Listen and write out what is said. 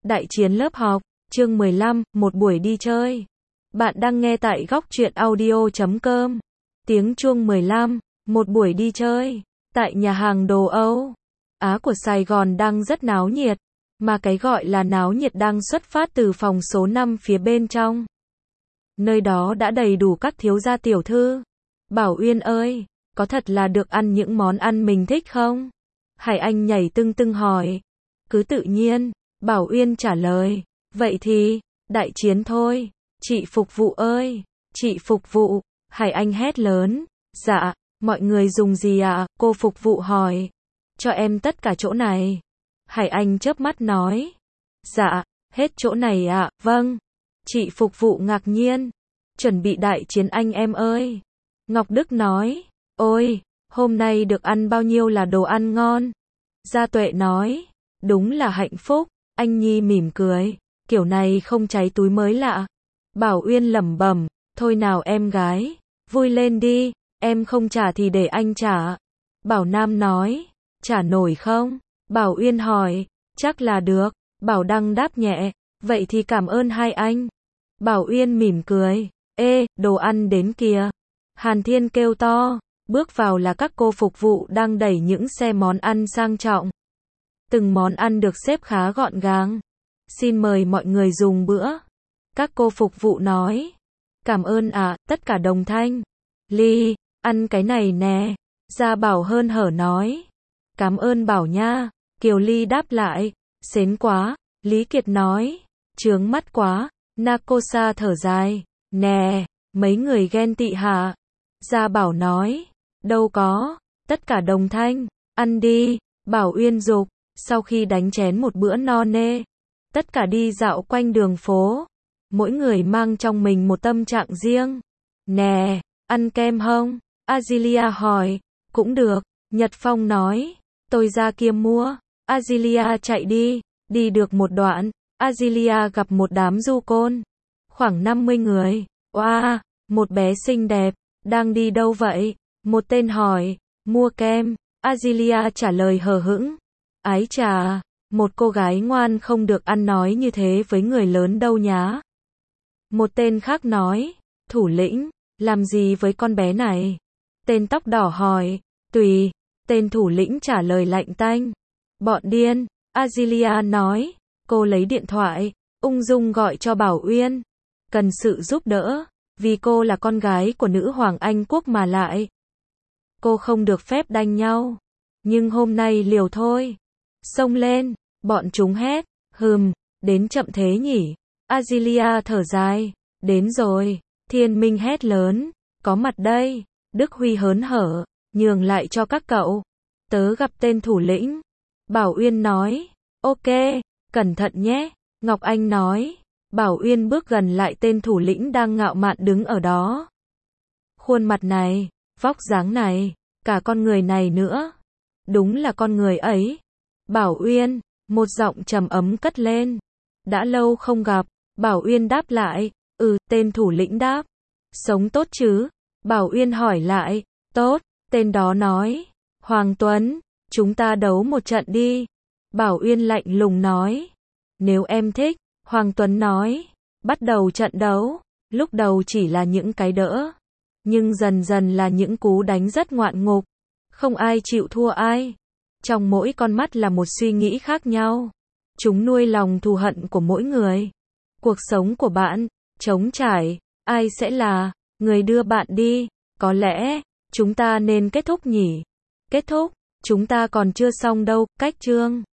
Đại chiến lớp học, chương 15, một buổi đi chơi. Bạn đang nghe tại góc truyện audio.com. Tiếng chuông 15, một buổi đi chơi. Tại nhà hàng đồ Âu Á của Sài Gòn đang rất náo nhiệt. Mà cái gọi là náo nhiệt đang xuất phát từ phòng số 5 phía bên trong. Nơi đó đã đầy đủ các thiếu gia tiểu thư. Bảo Uyên ơi, có thật là được ăn những món ăn mình thích không? Hải Anh nhảy tưng tưng hỏi. Cứ tự nhiên, Bảo Uyên trả lời. Vậy thì, đại chiến thôi. Chị phục vụ ơi, chị phục vụ. Hải Anh hét lớn. Dạ, mọi người dùng gì ạ? Cô phục vụ hỏi. Cho em tất cả chỗ này. Hải Anh chớp mắt nói. Dạ, hết chỗ này ạ. Vâng. Chị phục vụ ngạc nhiên. Chuẩn bị đại chiến anh em ơi. Ngọc Đức nói. Ôi, hôm nay được ăn bao nhiêu là đồ ăn ngon. Gia Tuệ nói. Đúng là hạnh phúc. Anh Nhi mỉm cười. Kiểu này không cháy túi mới lạ. Bảo Uyên lẩm bẩm. Thôi nào em gái. Vui lên đi. Em không trả thì để anh trả. Bảo Nam nói. Trả nổi không? Bảo Uyên hỏi. Chắc là được. Bảo Đăng đáp nhẹ. Vậy thì cảm ơn hai anh. Bảo Uyên mỉm cười. Ê, đồ ăn đến kìa. Hàn Thiên kêu to. Bước vào là các cô phục vụ đang đẩy những xe món ăn sang trọng. Từng món ăn được xếp khá gọn gàng. Xin mời mọi người dùng bữa. Các cô phục vụ nói. Cảm ơn ạ, tất cả đồng thanh. Ly, ăn cái này nè. Gia Bảo hớn hở nói. Cảm ơn Bảo nha. Kiều Ly đáp lại. Xến quá. Lý Kiệt nói. Chướng mắt quá. Nakosa thở dài. Nè, mấy người ghen tị hả? Gia Bảo nói. Đâu có. Tất cả đồng thanh. Ăn đi. Bảo Uyên dục. Sau khi đánh chén một bữa no nê, tất cả đi dạo quanh đường phố. Mỗi người mang trong mình một tâm trạng riêng. Nè, ăn kem không? Azilia hỏi. Cũng được. Nhật Phong nói. Tôi ra kia mua. Azilia chạy đi. Đi được một đoạn, Azilia gặp một đám du côn. Khoảng 50 người. Oa, một bé xinh đẹp. Đang đi đâu vậy? Một tên hỏi. Mua kem. Azilia trả lời hờ hững. Ái chà, một cô gái ngoan không được ăn nói như thế với người lớn đâu nhá. Một tên khác nói. Thủ lĩnh, làm gì với con bé này? Tên tóc đỏ hỏi. Tùy. Tên thủ lĩnh trả lời lạnh tanh. Bọn điên. Azilia nói. Cô lấy điện thoại, ung dung gọi cho Bảo Uyên. Cần sự giúp đỡ, vì cô là con gái của nữ hoàng Anh quốc mà lại. Cô không được phép đánh nhau. Nhưng hôm nay liều thôi. Xông lên, bọn chúng hét. Đến chậm thế nhỉ. Azilia thở dài. Đến rồi. Thiên Minh hét lớn. Có mặt đây. Đức Huy hớn hở. Nhường lại cho các cậu. Tớ gặp tên thủ lĩnh. Bảo Uyên nói. Ok, cẩn thận nhé. Ngọc Anh nói. Bảo Uyên bước gần lại tên thủ lĩnh đang ngạo mạn đứng ở đó. Khuôn mặt này, vóc dáng này, cả con người này nữa. Đúng là con người ấy. Bảo Uyên, một giọng trầm ấm cất lên. Đã lâu không gặp. Bảo Uyên đáp lại. Tên thủ lĩnh đáp. Sống tốt chứ? Bảo Uyên hỏi lại. Tốt, tên đó nói. Hoàng Tuấn, chúng ta đấu một trận đi. Bảo Uyên lạnh lùng nói. Nếu em thích, Hoàng Tuấn nói. Bắt đầu trận đấu. Lúc đầu chỉ là những cái đỡ. Nhưng dần dần là những cú đánh rất ngoạn mục. Không ai chịu thua ai. Trong mỗi con mắt là một suy nghĩ khác nhau. Chúng nuôi lòng thù hận của mỗi người. Cuộc sống của bạn, trống trải. Ai sẽ là người đưa bạn đi? Có lẽ, chúng ta nên kết thúc nhỉ? Kết thúc? Chúng ta còn chưa xong đâu. Cách chương